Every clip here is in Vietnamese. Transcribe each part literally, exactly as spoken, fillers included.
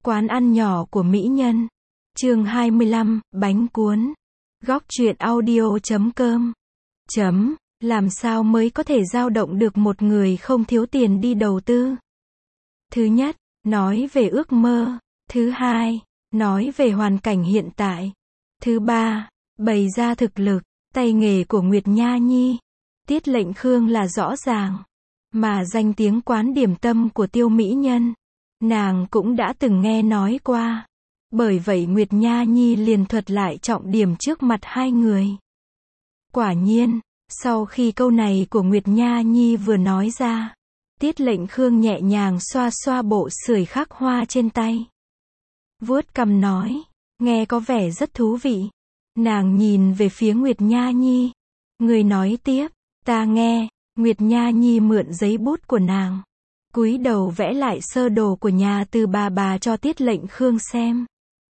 Quán ăn nhỏ của mỹ nhân. Chương hai mươi lăm, bánh cuốn. Góc truyện audio chấm com. Chấm, làm sao mới có thể dao động được một người không thiếu tiền đi đầu tư? Thứ nhất, nói về ước mơ. Thứ hai, nói về hoàn cảnh hiện tại. Thứ ba, bày ra thực lực, tay nghề của Nguyệt Nha Nhi. Tiết Lệnh Khương là rõ ràng. Mà danh tiếng quán điểm tâm của Tiêu mỹ nhân, nàng cũng đã từng nghe nói qua. Bởi vậy Nguyệt Nha Nhi liền thuật lại trọng điểm trước mặt hai người. Quả nhiên, sau khi câu này của Nguyệt Nha Nhi vừa nói ra, Tiết Lệnh Khương nhẹ nhàng xoa xoa bộ sưởi khắc hoa trên tay. Vuốt cằm nói, nghe có vẻ rất thú vị. Nàng nhìn về phía Nguyệt Nha Nhi. Người nói tiếp, ta nghe. Nguyệt Nha Nhi mượn giấy bút của nàng, cúi đầu vẽ lại sơ đồ của nhà từ bà bà cho Tiết Lệnh Khương xem.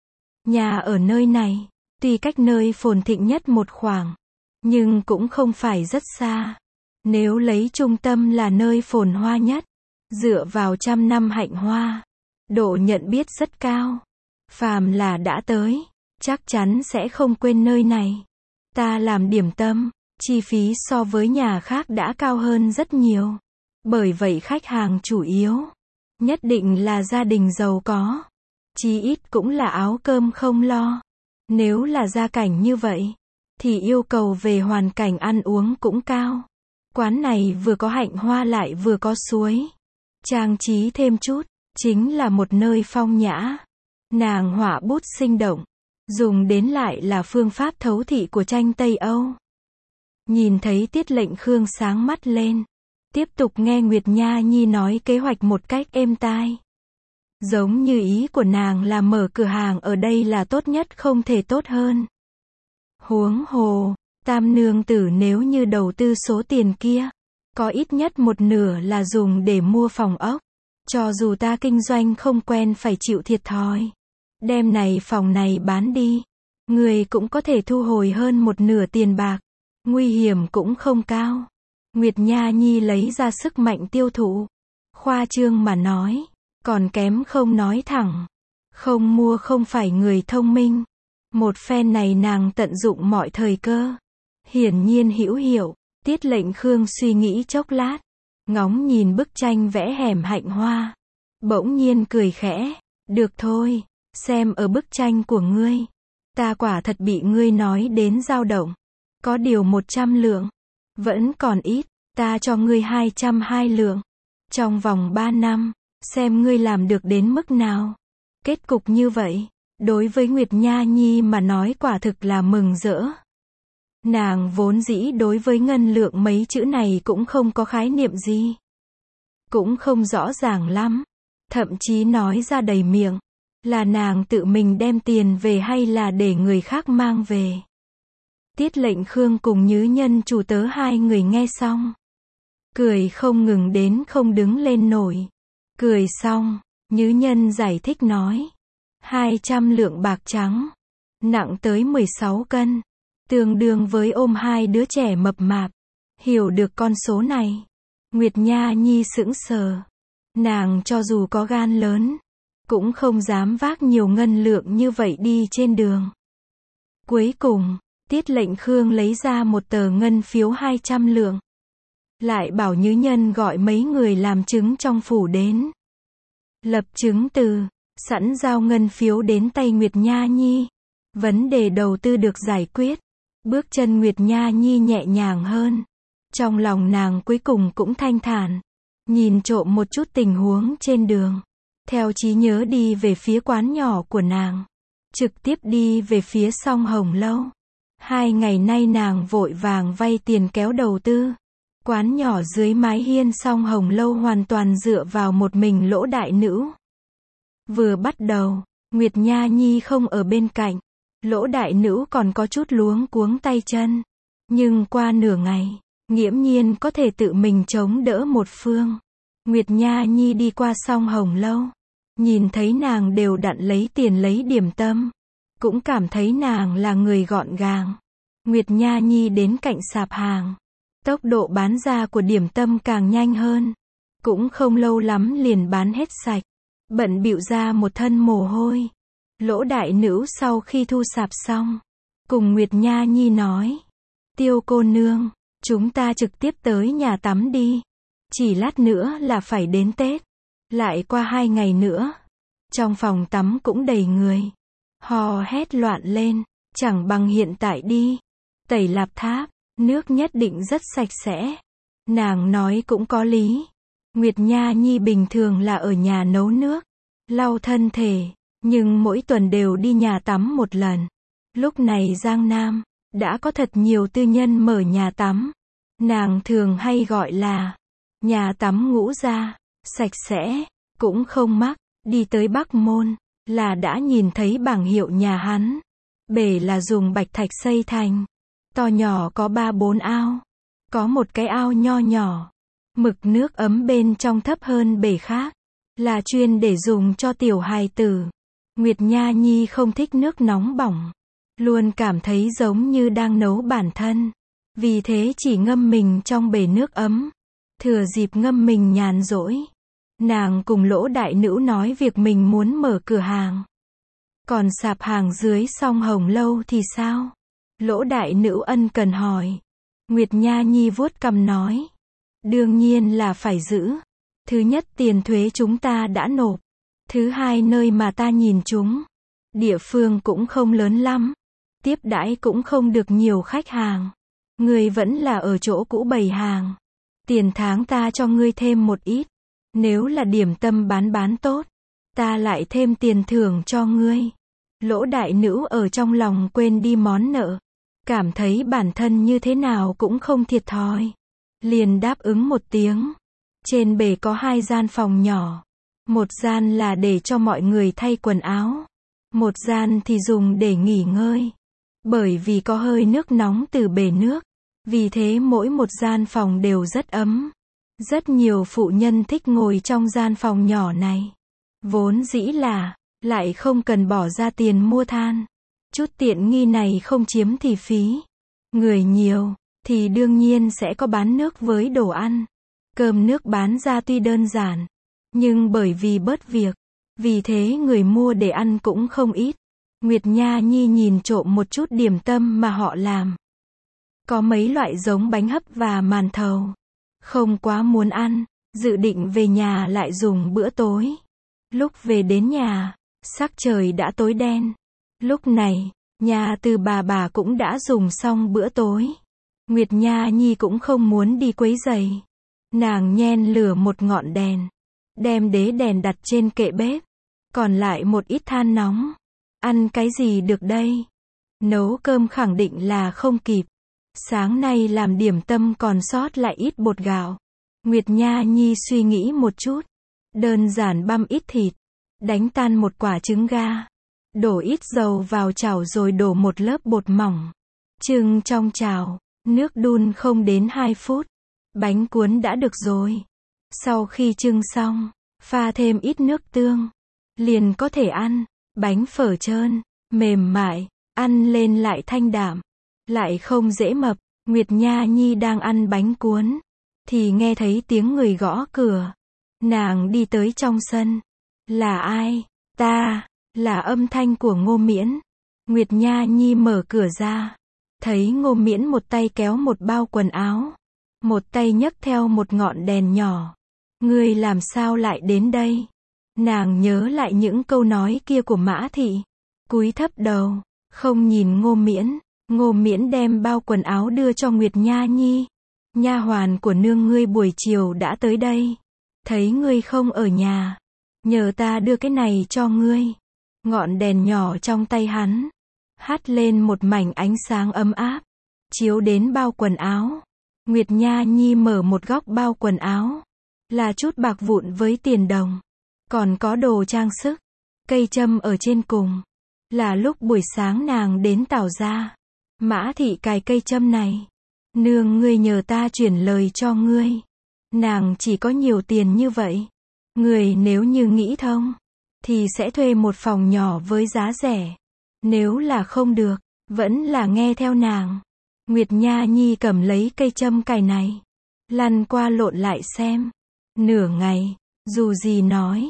Nhà ở nơi này, tuy cách nơi phồn thịnh nhất một khoảng, nhưng cũng không phải rất xa. Nếu lấy trung tâm là nơi phồn hoa nhất, dựa vào trăm năm hạnh hoa, độ nhận biết rất cao. Phàm là đã tới, chắc chắn sẽ không quên nơi này. Ta làm điểm tâm, chi phí so với nhà khác đã cao hơn rất nhiều. Bởi vậy khách hàng chủ yếu nhất định là gia đình giàu có. Chí ít cũng là áo cơm không lo. Nếu là gia cảnh như vậy, thì yêu cầu về hoàn cảnh ăn uống cũng cao. Quán này vừa có hạnh hoa lại vừa có suối. Trang trí thêm chút, chính là một nơi phong nhã. Nàng họa bút sinh động, dùng đến lại là phương pháp thấu thị của tranh Tây Âu. Nhìn thấy Tiết Lệnh Khương sáng mắt lên, tiếp tục nghe Nguyệt Nha Nhi nói kế hoạch một cách êm tai. Giống như ý của nàng là mở cửa hàng ở đây là tốt nhất không thể tốt hơn. Huống hồ, Tam nương tử nếu như đầu tư số tiền kia, có ít nhất một nửa là dùng để mua phòng ốc. Cho dù ta kinh doanh không quen phải chịu thiệt thòi, đem này phòng này bán đi, người cũng có thể thu hồi hơn một nửa tiền bạc. Nguy hiểm cũng không cao. Nguyệt Nha Nhi lấy ra sức mạnh tiêu thụ. Khoa trương mà nói, còn kém không nói thẳng. Không mua không phải người thông minh. Một phen này nàng tận dụng mọi thời cơ. Hiển nhiên hữu hiệu. Tiết Lệnh Khương suy nghĩ chốc lát, ngóng nhìn bức tranh vẽ hẻm hạnh hoa, bỗng nhiên cười khẽ. Được thôi, xem ở bức tranh của ngươi, ta quả thật bị ngươi nói đến dao động. Có điều một trăm lượng, vẫn còn ít, ta cho ngươi hai trăm hai lượng. Trong vòng ba năm, xem ngươi làm được đến mức nào. Kết cục như vậy, đối với Nguyệt Nha Nhi mà nói quả thực là mừng rỡ. Nàng vốn dĩ đối với ngân lượng mấy chữ này cũng không có khái niệm gì. Cũng không rõ ràng lắm. Thậm chí nói ra đầy miệng, là nàng tự mình đem tiền về hay là để người khác mang về. Tiết Lệnh Khương cùng Nhứ Nhân chủ tớ hai người nghe xong, cười không ngừng đến không đứng lên nổi. Cười xong, Nhứ Nhân giải thích nói, hai trăm lượng bạc trắng, nặng tới mười sáu cân, tương đương với ôm hai đứa trẻ mập mạp. Hiểu được con số này, Nguyệt Nha Nhi sững sờ. Nàng cho dù có gan lớn, cũng không dám vác nhiều ngân lượng như vậy đi trên đường. Cuối cùng, Tiết Lệnh Khương lấy ra một tờ ngân phiếu hai trăm lượng. Lại bảo Nhứ Nhân gọi mấy người làm chứng trong phủ đến. Lập chứng từ, sẵn giao ngân phiếu đến tay Nguyệt Nha Nhi. Vấn đề đầu tư được giải quyết. Bước chân Nguyệt Nha Nhi nhẹ nhàng hơn. Trong lòng nàng cuối cùng cũng thanh thản. Nhìn trộm một chút tình huống trên đường. Theo trí nhớ đi về phía quán nhỏ của nàng. Trực tiếp đi về phía Song Hồng Lâu. Hai ngày nay nàng vội vàng vay tiền kéo đầu tư. Quán nhỏ dưới mái hiên Song Hồng Lâu hoàn toàn dựa vào một mình Lỗ đại nữ. Vừa bắt đầu, Nguyệt Nha Nhi không ở bên cạnh. Lỗ đại nữ còn có chút luống cuống tay chân. Nhưng qua nửa ngày, nghiễm nhiên có thể tự mình chống đỡ một phương. Nguyệt Nha Nhi đi qua Song Hồng Lâu, nhìn thấy nàng đều đặn lấy tiền lấy điểm tâm, cũng cảm thấy nàng là người gọn gàng. Nguyệt Nha Nhi đến cạnh sạp hàng, tốc độ bán ra của điểm tâm càng nhanh hơn, cũng không lâu lắm liền bán hết sạch. bận bịu ra một thân mồ hôi. Lỗ đại nữ sau khi thu sạp xong, cùng Nguyệt Nha Nhi nói, Tiêu cô nương, chúng ta trực tiếp tới nhà tắm đi. Chỉ lát nữa là phải đến Tết. Lại qua hai ngày nữa. Trong phòng tắm cũng đầy người. Hò hét loạn lên. Chẳng bằng hiện tại đi. Tẩy Lạp Tháp, nước nhất định rất sạch sẽ. Nàng nói cũng có lý. Nguyệt Nha Nhi bình thường là ở nhà nấu nước, lau thân thể, nhưng mỗi tuần đều đi nhà tắm một lần. Lúc này Giang Nam đã có thật nhiều tư nhân mở nhà tắm. Nàng thường hay gọi là nhà tắm Ngũ Gia, sạch sẽ, cũng không mắc. Đi tới Bắc Môn là đã nhìn thấy bảng hiệu nhà hắn. Bể là dùng bạch thạch xây thành, to nhỏ có ba bốn ao, có một cái ao nho nhỏ. Mực nước ấm bên trong thấp hơn bể khác, là chuyên để dùng cho tiểu hài tử. Nguyệt Nha Nhi không thích nước nóng bỏng, luôn cảm thấy giống như đang nấu bản thân. Vì thế chỉ ngâm mình trong bể nước ấm. Thừa dịp ngâm mình nhàn rỗi, nàng cùng Lỗ đại nữ nói việc mình muốn mở cửa hàng. Còn sạp hàng dưới Song Hồng Lâu thì sao? Lỗ đại nữ ân cần hỏi. Nguyệt Nha Nhi vuốt cằm nói, đương nhiên là phải giữ. Thứ nhất, tiền thuế chúng ta đã nộp. Thứ hai, nơi mà ta nhìn chúng, địa phương cũng không lớn lắm, tiếp đãi cũng không được nhiều khách hàng. Ngươi vẫn là ở chỗ cũ bày hàng. Tiền tháng ta cho ngươi thêm một ít. Nếu là điểm tâm bán bán tốt, ta lại thêm tiền thưởng cho ngươi. Lỗ đại nữ ở trong lòng quên đi món nợ, cảm thấy bản thân như thế nào cũng không thiệt thòi, liền đáp ứng một tiếng. Trên bể có hai gian phòng nhỏ. Một gian là để cho mọi người thay quần áo. Một gian thì dùng để nghỉ ngơi. Bởi vì có hơi nước nóng từ bể nước, vì thế mỗi một gian phòng đều rất ấm. Rất nhiều phụ nhân thích ngồi trong gian phòng nhỏ này. Vốn dĩ là, lại không cần bỏ ra tiền mua than. Chút tiện nghi này không chiếm thì phí. Người nhiều, thì đương nhiên sẽ có bán nước với đồ ăn. Cơm nước bán ra tuy đơn giản, nhưng bởi vì bớt việc, vì thế người mua để ăn cũng không ít. Nguyệt Nha Nhi nhìn trộm một chút điểm tâm mà họ làm. Có mấy loại giống bánh hấp và màn thầu. Không quá muốn ăn, dự định về nhà lại dùng bữa tối. Lúc về đến nhà, sắc trời đã tối đen. Lúc này, nhà từ bà bà cũng đã dùng xong bữa tối. Nguyệt Nha Nhi cũng không muốn đi quấy rầy. Nàng nhen lửa một ngọn đèn, đem đế đèn đặt trên kệ bếp, còn lại một ít than nóng. Ăn cái gì được đây? Nấu cơm khẳng định là không kịp. Sáng nay làm điểm tâm còn sót lại ít bột gạo. Nguyệt Nha Nhi suy nghĩ một chút. Đơn giản băm ít thịt, đánh tan một quả trứng gà, đổ ít dầu vào chảo rồi đổ một lớp bột mỏng. Trưng trong chảo, nước đun không đến hai phút. Bánh cuốn đã được rồi. Sau khi trưng xong, pha thêm ít nước tương, liền có thể ăn. Bánh phở trơn, mềm mại, ăn lên lại thanh đạm, lại không dễ mập. Nguyệt Nha Nhi đang ăn bánh cuốn, thì nghe thấy tiếng người gõ cửa. Nàng đi tới trong sân. Là ai? Ta, là âm thanh của Ngô Miễn. Nguyệt Nha Nhi mở cửa ra, thấy Ngô Miễn một tay kéo một bao quần áo, một tay nhấc theo một ngọn đèn nhỏ. Ngươi làm sao lại đến đây? Nàng nhớ lại những câu nói kia của Mã Thị, cúi thấp đầu, không nhìn Ngô Miễn. Ngô Miễn đem bao quần áo đưa cho Nguyệt Nha Nhi. Nha hoàn của nương ngươi buổi chiều đã tới đây, thấy ngươi không ở nhà, nhờ ta đưa cái này cho ngươi. Ngọn đèn nhỏ trong tay hắn hắt lên một mảnh ánh sáng ấm áp, chiếu đến bao quần áo. Nguyệt Nha Nhi mở một góc bao quần áo, là chút bạc vụn với tiền đồng, còn có đồ trang sức, cây châm ở trên cùng. Là lúc buổi sáng nàng đến Tảo gia, Mã Thị cài cây châm này. Nương ngươi nhờ ta chuyển lời cho ngươi. Nàng chỉ có nhiều tiền như vậy. Ngươi nếu như nghĩ thông, thì sẽ thuê một phòng nhỏ với giá rẻ. Nếu là không được, vẫn là nghe theo nàng. Nguyệt Nha Nhi cầm lấy cây châm cài này, lăn qua lộn lại xem. Nửa ngày, dù gì nói,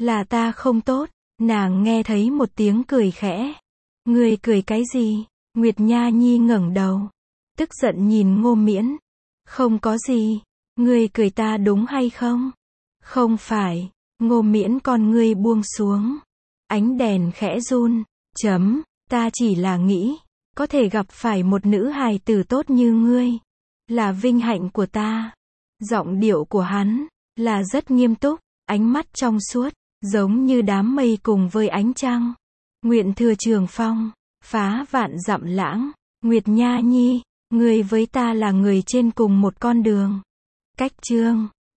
Là ta không tốt. Nàng nghe thấy một tiếng cười khẽ. Ngươi cười cái gì? Nguyệt Nha Nhi ngẩng đầu. Tức giận nhìn Ngô Miễn. Không có gì. Ngươi cười ta đúng hay không? Không phải. Ngô Miễn con ngươi buông xuống. Ánh đèn khẽ run. Chấm. Ta chỉ là nghĩ. Có thể gặp phải một nữ hài tử tốt như ngươi. Là vinh hạnh của ta. Giọng điệu của hắn. Là rất nghiêm túc. Ánh mắt trong suốt. Giống như đám mây cùng với ánh trăng. Nguyện thừa trường phong. Phá vạn dặm lãng. Nguyệt Nha Nhi. Ngươi với ta là người trên cùng một con đường. Cách chương